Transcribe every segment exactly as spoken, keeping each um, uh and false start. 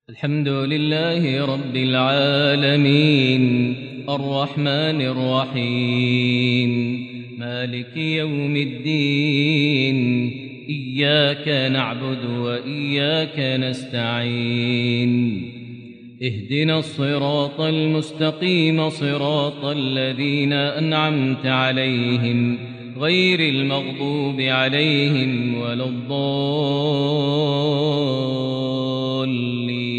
الحمد لله رب العالمين الرحمن الرحيم مالك يوم الدين إياك نعبد وإياك نستعين اهدنا الصراط المستقيم صراط الذين أنعمت عليهم غير المغضوب عليهم ولا الضالين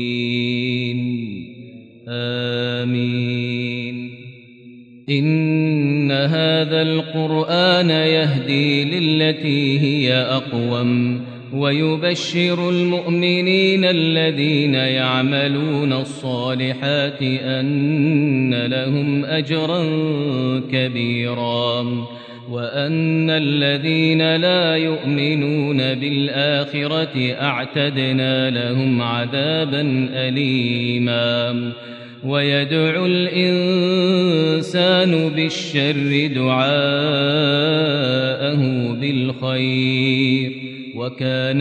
آمين. إن هذا القرآن يهدي للتي هي أقوم ويبشر المؤمنين الذين يعملون الصالحات أن لهم أجرا كبيرا وأن الذين لا يؤمنون بالآخرة أعتدنا لهم عذابا أليما. ويدعو الإنسان بالشر دعاءه بالخير وكان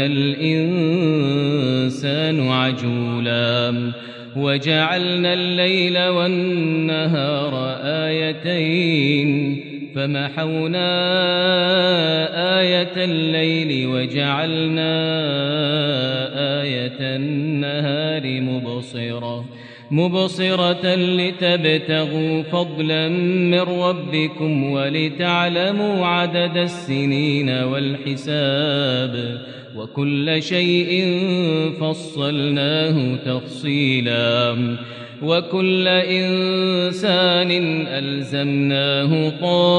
الإنسان عجولا. وجعلنا الليل والنهار آيتين فمحونا آية الليل وجعلنا آية النهار مبصرة مبصرة لتبتغوا فضلا من ربكم ولتعلموا عدد السنين والحساب وكل شيء فصلناه تفصيلا. وكل إنسان ألزمناه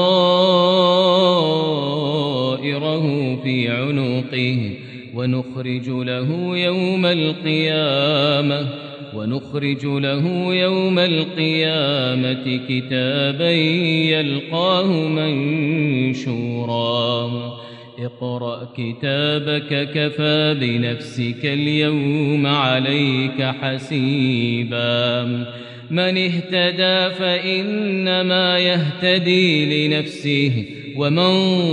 طائره في عنقه ونخرج له يوم القيامة ونخرج له يوم القيامة كتابا يلقاه منشورا. اقرأ كتابك كفى بنفسك اليوم عليك حسيبا. من اهتدى فإنما يهتدي لنفسه ومن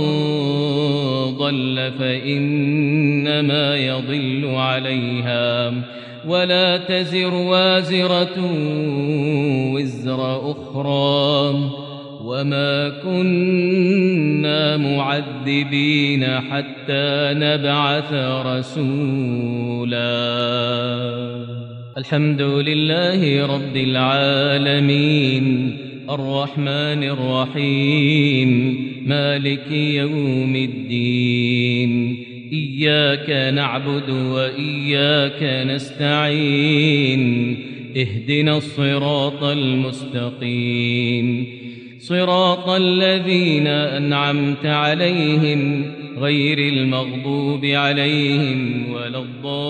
ضل فإنما يضل عليها ولا تزر وازرة وزر أخرى وما كنا معذبين حتى نبعث رسولا. الحمد لله رب العالمين الرحمن الرحيم مالك يوم الدين إياك نعبد وإياك نستعين اهدنا الصراط المستقيم صراط الذين أنعمت عليهم غير المغضوب عليهم ولا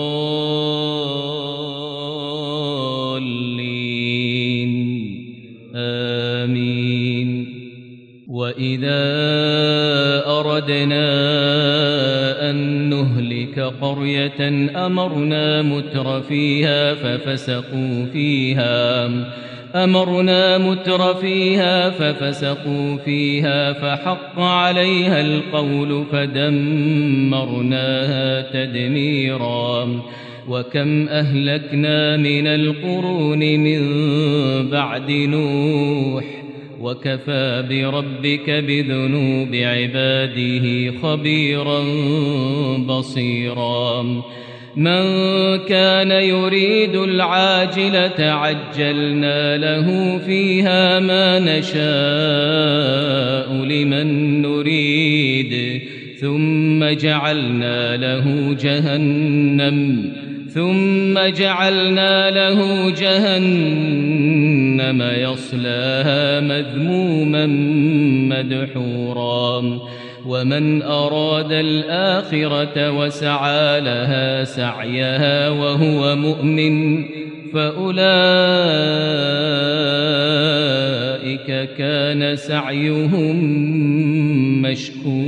الضالين آمين. وإذا أردنا أن نهلك قرية أمرنا متر فيها ففسقوا فيها أمرنا متر فيها ففسقوا فيها فحق عليها القول فدمرناها تدميرا. وكم أهلكنا من القرون من بعد نوح وكفى بربك بذنوب عباده خبيرا بصيرا. من كان يريد العاجلة عجلنا له فيها ما نشاء لمن نريد ثم جعلنا له جهنم ثم جعلنا له جهنم يصلاها مذموما مدحورا. ومن أراد الآخرة وسعى لها سعيها وهو مؤمن فأولئك كان سعيهم مشكورا.